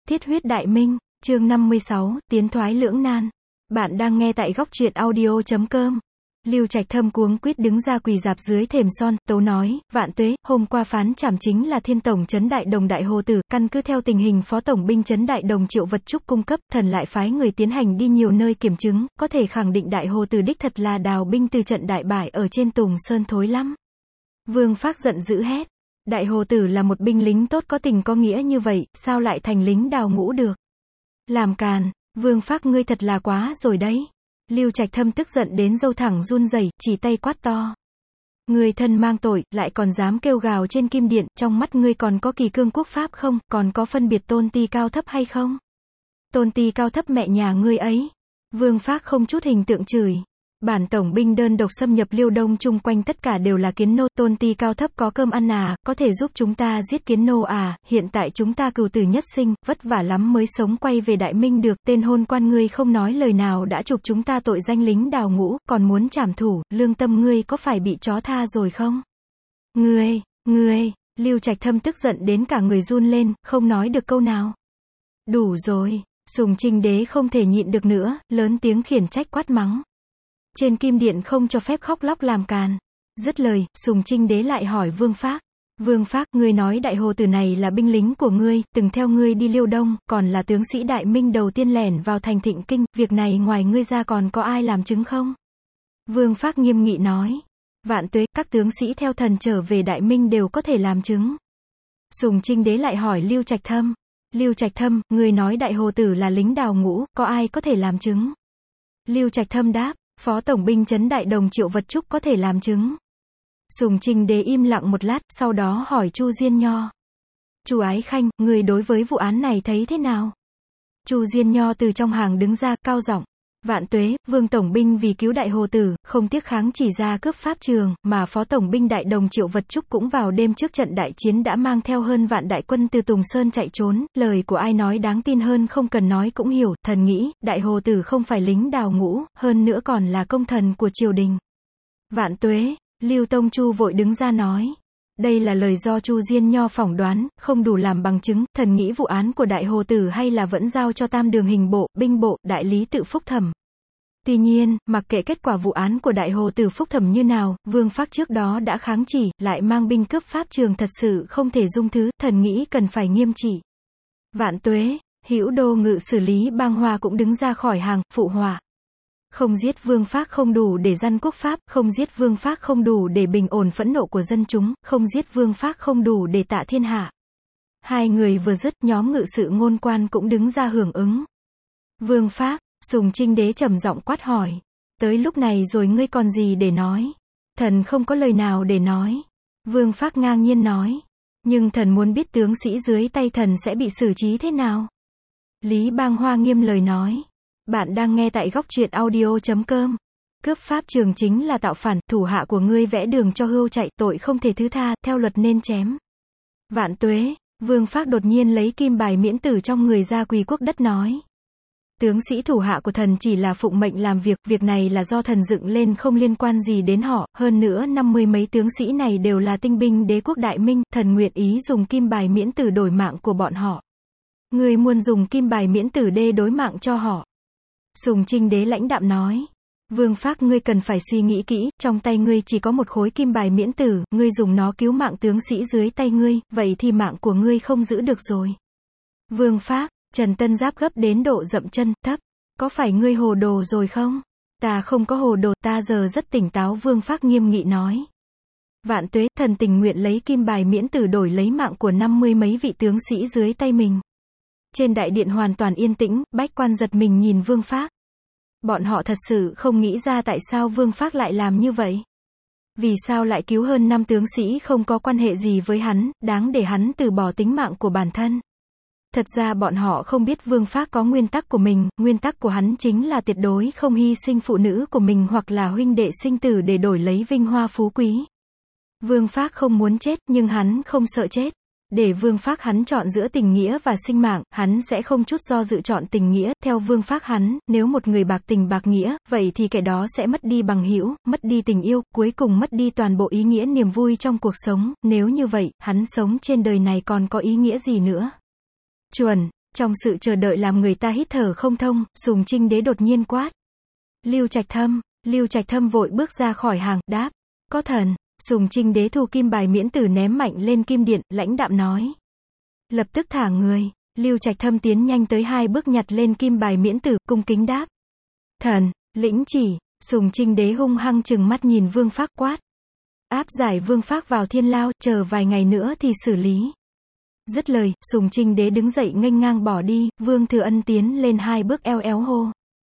Thiết huyết đại minh, chương 56, tiến thoái lưỡng nan. Bạn đang nghe tại góc truyện audio.com. Lưu Trạch Thâm cuống quýt đứng ra quỳ dạp dưới thềm son, tấu nói, vạn tuế, hôm qua phán trảm chính là Thiên Tổng Trấn Đại Đồng Đại Hồ Tử, căn cứ theo tình hình Phó Tổng binh Trấn Đại Đồng Triệu Vật Trúc cung cấp, thần lại phái người tiến hành đi nhiều nơi kiểm chứng, có thể khẳng định Đại Hồ Tử đích thật là đào binh từ trận đại bại ở trên Tùng Sơn thối lắm. Vương Phác giận dữ hét. Đại Hồ Tử là một binh lính tốt có tình có nghĩa như vậy, sao lại thành lính đào ngũ được? Làm càn, Vương Phác ngươi thật là quá rồi đấy. Lưu Trạch Thâm tức giận đến râu thẳng run rẩy, chỉ tay quát to. Ngươi thân mang tội, lại còn dám kêu gào trên kim điện, trong mắt ngươi còn có kỳ cương quốc pháp không, còn có phân biệt tôn ti cao thấp hay không? Tôn ti cao thấp mẹ nhà ngươi ấy. Vương Phác không chút hình tượng chửi. Bản tổng binh đơn độc xâm nhập Liêu Đông chung quanh tất cả đều là kiến nô, tôn ti cao thấp có cơm ăn à, có thể giúp chúng ta giết kiến nô à, hiện tại chúng ta cừu tử nhất sinh, vất vả lắm mới sống quay về Đại Minh được, tên hôn quan ngươi không nói lời nào đã chụp chúng ta tội danh lính đào ngũ, còn muốn trảm thủ, lương tâm ngươi có phải bị chó tha rồi không? Ngươi, Lưu Trạch Thâm tức giận đến cả người run lên, không nói được câu nào. Đủ rồi, Sùng Trinh Đế không thể nhịn được nữa, lớn tiếng khiển trách quát mắng. Trên kim điện không cho phép khóc lóc làm càn. Dứt lời, Sùng Trinh Đế lại hỏi Vương Phác. Vương Phác, ngươi nói Đại Hồ Tử này là binh lính của ngươi, từng theo ngươi đi Liêu Đông, còn là tướng sĩ Đại Minh đầu tiên lẻn vào thành Thịnh Kinh, việc này ngoài ngươi ra còn có ai làm chứng không? Vương Phác nghiêm nghị nói. Vạn tuế, các tướng sĩ theo thần trở về Đại Minh đều có thể làm chứng. Sùng Trinh Đế lại hỏi Lưu Trạch Thâm. Lưu Trạch Thâm, ngươi nói Đại Hồ Tử là lính đào ngũ, có ai có thể làm chứng? Lưu Trạch Thâm đáp. Phó Tổng binh Trấn Đại Đồng Triệu Vật Trúc có thể làm chứng. Sùng Trinh Đế im lặng một lát, sau đó hỏi Chu Diên Nho. Chu Ái Khanh, người đối với vụ án này thấy thế nào? Chu Diên Nho từ trong hàng đứng ra, cao giọng. Vạn tuế, Vương Tổng binh vì cứu Đại Hồ Tử, không tiếc kháng chỉ ra cướp pháp trường, mà Phó Tổng binh Đại Đồng Triệu Vật Trúc cũng vào đêm trước trận đại chiến đã mang theo hơn vạn đại quân từ Tùng Sơn chạy trốn, lời của ai nói đáng tin hơn không cần nói cũng hiểu, thần nghĩ, Đại Hồ Tử không phải lính đào ngũ, hơn nữa còn là công thần của triều đình. Vạn tuế, Lưu Tông Chu vội đứng ra nói. Đây là lời do Chu Diên Nho phỏng đoán, không đủ làm bằng chứng, thần nghĩ vụ án của Đại Hồ Tử hay là vẫn giao cho Tam Đường Hình Bộ, Binh Bộ, Đại lý tự phúc thẩm. Tuy nhiên, mặc kệ kết quả vụ án của Đại Hồ Tử phúc thẩm như nào, Vương Phác trước đó đã kháng chỉ, lại mang binh cướp pháp trường thật sự không thể dung thứ, thần nghĩ cần phải nghiêm trị. Vạn tuế, Hữu Đô Ngự xử lý Bang Hoa cũng đứng ra khỏi hàng, phụ họa. Không giết Vương Phác không đủ để răn quốc pháp, không giết Vương Phác không đủ để bình ổn phẫn nộ của dân chúng, không giết Vương Phác không đủ để tạ thiên hạ. Hai người vừa dứt, nhóm ngự sự ngôn quan cũng đứng ra hưởng ứng. Vương Phác, Sùng Trinh Đế trầm giọng quát hỏi. Tới lúc này rồi ngươi còn gì để nói? Thần không có lời nào để nói. Vương Phác ngang nhiên nói. Nhưng thần muốn biết tướng sĩ dưới tay thần sẽ bị xử trí thế nào? Lý Bang Hoa nghiêm lời nói. Bạn đang nghe tại góc truyện audio.com. Cướp pháp trường chính là tạo phản, thủ hạ của ngươi vẽ đường cho hươu chạy, tội không thể thứ tha, theo luật nên chém. Vạn tuế, Vương Phác đột nhiên lấy kim bài miễn tử trong người ra quỳ quốc đất nói. Tướng sĩ thủ hạ của thần chỉ là phụng mệnh làm việc, việc này là do thần dựng lên không liên quan gì đến họ, hơn nữa 50 mấy tướng sĩ này đều là tinh binh đế quốc Đại Minh, thần nguyện ý dùng kim bài miễn tử đổi mạng của bọn họ. Ngươi muốn dùng kim bài miễn tử để đối mạng cho họ. Sùng Trinh Đế lãnh đạm nói. Vương Phác ngươi cần phải suy nghĩ kỹ, trong tay ngươi chỉ có một khối kim bài miễn tử, ngươi dùng nó cứu mạng tướng sĩ dưới tay ngươi, vậy thì mạng của ngươi không giữ được rồi. Vương Phác, Trần Tân Giáp gấp đến độ dậm chân, thấp. Có phải ngươi hồ đồ rồi không? Ta không có hồ đồ, ta giờ rất tỉnh táo, Vương Phác nghiêm nghị nói. Vạn tuế, thần tình nguyện lấy kim bài miễn tử đổi lấy mạng của 50 mấy vị tướng sĩ dưới tay mình. Trên đại điện hoàn toàn yên tĩnh, bách quan giật mình nhìn Vương Phác. Bọn họ thật sự không nghĩ ra tại sao Vương Phác lại làm như vậy. Vì sao lại cứu hơn 5 tướng sĩ không có quan hệ gì với hắn, đáng để hắn từ bỏ tính mạng của bản thân. Thật ra bọn họ không biết Vương Phác có nguyên tắc của mình, nguyên tắc của hắn chính là tuyệt đối không hy sinh phụ nữ của mình hoặc là huynh đệ sinh tử để đổi lấy vinh hoa phú quý. Vương Phác không muốn chết, nhưng hắn không sợ chết. Để Vương Phác hắn chọn giữa tình nghĩa và sinh mạng, hắn sẽ không chút do dự chọn tình nghĩa. Theo Vương Phác hắn, nếu một người bạc tình bạc nghĩa, vậy thì kẻ đó sẽ mất đi bằng hữu, mất đi tình yêu, cuối cùng mất đi toàn bộ ý nghĩa niềm vui trong cuộc sống. Nếu như vậy, hắn sống trên đời này còn có ý nghĩa gì nữa? Chuẩn, Trong sự chờ đợi làm người ta hít thở không thông, Sùng Trinh Đế đột nhiên quát. Lưu Trạch Thâm vội bước ra khỏi hàng, đáp. Có thần. Sùng Trinh Đế thu kim bài miễn tử ném mạnh lên kim điện, lãnh đạm nói. Lập tức thả người. Lưu Trạch Thâm tiến nhanh tới 2 bước nhặt lên kim bài miễn tử, cung kính đáp. Thần, lĩnh chỉ. Sùng Trinh Đế hung hăng trừng mắt nhìn Vương Phác quát. Áp giải Vương Phác vào thiên lao, chờ vài ngày nữa thì xử lý. Dứt lời, Sùng Trinh Đế đứng dậy nghênh ngang bỏ đi, Vương Thừa Ân tiến lên 2 bước eo éo hô.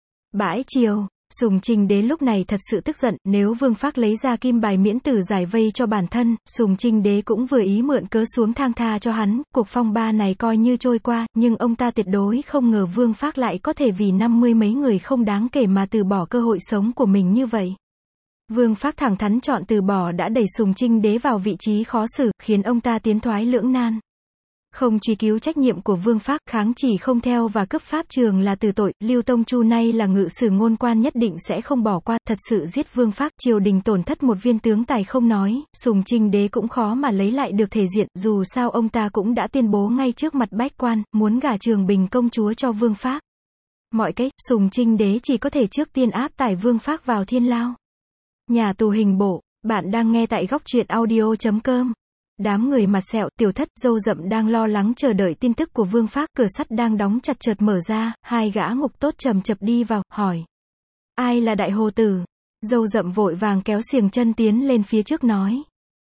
Bãi triều. Sùng Trinh Đế lúc này thật sự tức giận, nếu Vương Phác lấy ra kim bài miễn tử giải vây cho bản thân, Sùng Trinh Đế cũng vừa ý mượn cớ xuống thang tha cho hắn, cuộc phong ba này coi như trôi qua, nhưng ông ta tuyệt đối không ngờ Vương Phác lại có thể vì 50 mấy người không đáng kể mà từ bỏ cơ hội sống của mình như vậy. Vương Phác thẳng thắn chọn từ bỏ đã đẩy Sùng Trinh Đế vào vị trí khó xử, khiến ông ta tiến thoái lưỡng nan. Không truy cứu trách nhiệm của Vương Phác, kháng chỉ không theo và cướp pháp trường là từ tội, Lưu Tông Chu nay là ngự sử ngôn quan nhất định sẽ không bỏ qua, thật sự giết Vương Phác, triều đình tổn thất một viên tướng tài không nói, Sùng Trinh Đế cũng khó mà lấy lại được thể diện, dù sao ông ta cũng đã tuyên bố ngay trước mặt bách quan, muốn gả Trường Bình công chúa cho Vương Phác. Mọi cách, Sùng Trinh Đế chỉ có thể trước tiên áp tải Vương Phác vào thiên lao. Nhà tù hình bộ, bạn đang nghe tại góc truyện audio.com. Đám người mặt sẹo, Tiểu Thất, Dâu Rậm đang lo lắng chờ đợi tin tức của Vương Phác, cửa sắt đang đóng chặt chợt mở ra, 2 gã ngục tốt chầm chập đi vào, hỏi. Ai là đại hồ tử? Dâu Rậm vội vàng kéo xiềng chân tiến lên phía trước nói.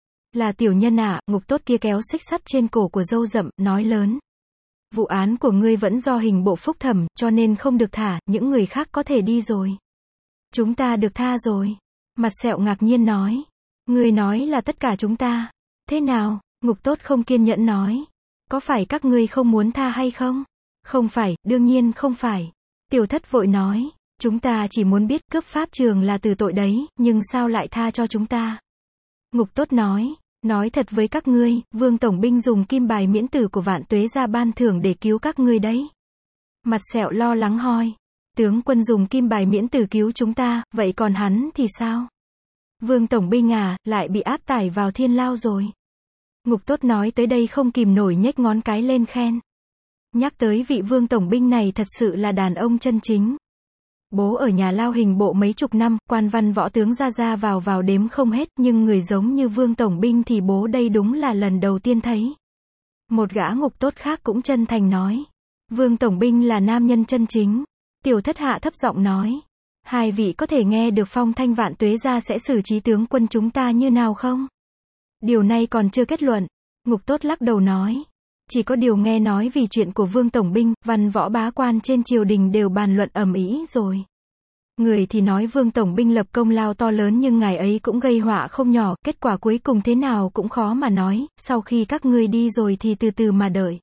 Là tiểu nhân ạ, ngục tốt kia kéo xích sắt trên cổ của Dâu Rậm, nói lớn. Vụ án của ngươi vẫn do hình bộ phúc thẩm, cho nên không được thả, những người khác có thể đi rồi. Chúng ta được tha rồi. Mặt sẹo ngạc nhiên nói. Ngươi nói là tất cả chúng ta. Thế nào? Ngục tốt không kiên nhẫn nói. Có phải các ngươi không muốn tha hay không? Không phải, đương nhiên không phải. Tiểu Thất vội nói. Chúng ta chỉ muốn biết cướp pháp trường là từ tội đấy, nhưng sao lại tha cho chúng ta? Ngục tốt nói. Nói thật với các ngươi, Vương Tổng binh dùng kim bài miễn tử của Vạn Tuế ra ban thưởng để cứu các ngươi đấy. Mặt sẹo lo lắng hoi. Tướng quân dùng kim bài miễn tử cứu chúng ta, vậy còn hắn thì sao? Vương Tổng binh à, lại bị áp tải vào thiên lao rồi. Ngục tốt nói tới đây không kìm nổi nhếch ngón cái lên khen. Nhắc tới vị Vương Tổng binh này thật sự là đàn ông chân chính. Bố ở nhà lao hình bộ mấy chục năm, quan văn võ tướng ra vào đếm không hết, nhưng người giống như Vương Tổng binh thì bố đây đúng là lần đầu tiên thấy. Một gã ngục tốt khác cũng chân thành nói. Vương Tổng binh là nam nhân chân chính. Tiểu Thất hạ thấp giọng nói. 2 vị có thể nghe được phong thanh Vạn Tuế gia sẽ xử trí tướng quân chúng ta như nào không? Điều này còn chưa kết luận. Ngục tốt lắc đầu nói. Chỉ có điều nghe nói vì chuyện của Vương Tổng binh, văn võ bá quan trên triều đình đều bàn luận ầm ĩ rồi. Người thì nói Vương Tổng binh lập công lao to lớn nhưng ngài ấy cũng gây họa không nhỏ, kết quả cuối cùng thế nào cũng khó mà nói, sau khi các ngươi đi rồi thì từ từ mà đợi.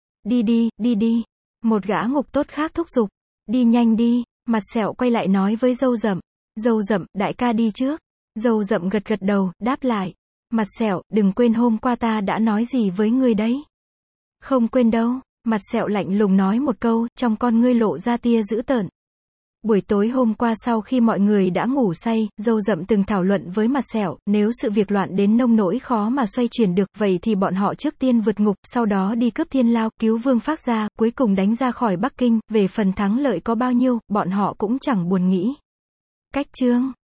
Đi. Một gã ngục tốt khác thúc giục. Đi nhanh đi. Mặt sẹo quay lại nói với Dâu Rậm. Dâu Rậm, đại ca đi trước. Dâu Rậm gật đầu, đáp lại. Mặt sẹo, đừng quên hôm qua ta đã nói gì với ngươi đấy. Không quên đâu. Mặt sẹo lạnh lùng nói một câu, trong con ngươi lộ ra tia dữ tợn. Buổi tối hôm qua sau khi mọi người đã ngủ say, Dâu Rậm từng thảo luận với Mặt sẹo, nếu sự việc loạn đến nông nỗi khó mà xoay chuyển được, vậy thì bọn họ trước tiên vượt ngục, sau đó đi cướp thiên lao, cứu Vương Phác ra, cuối cùng đánh ra khỏi Bắc Kinh, về phần thắng lợi có bao nhiêu, bọn họ cũng chẳng buồn nghĩ. Cách chương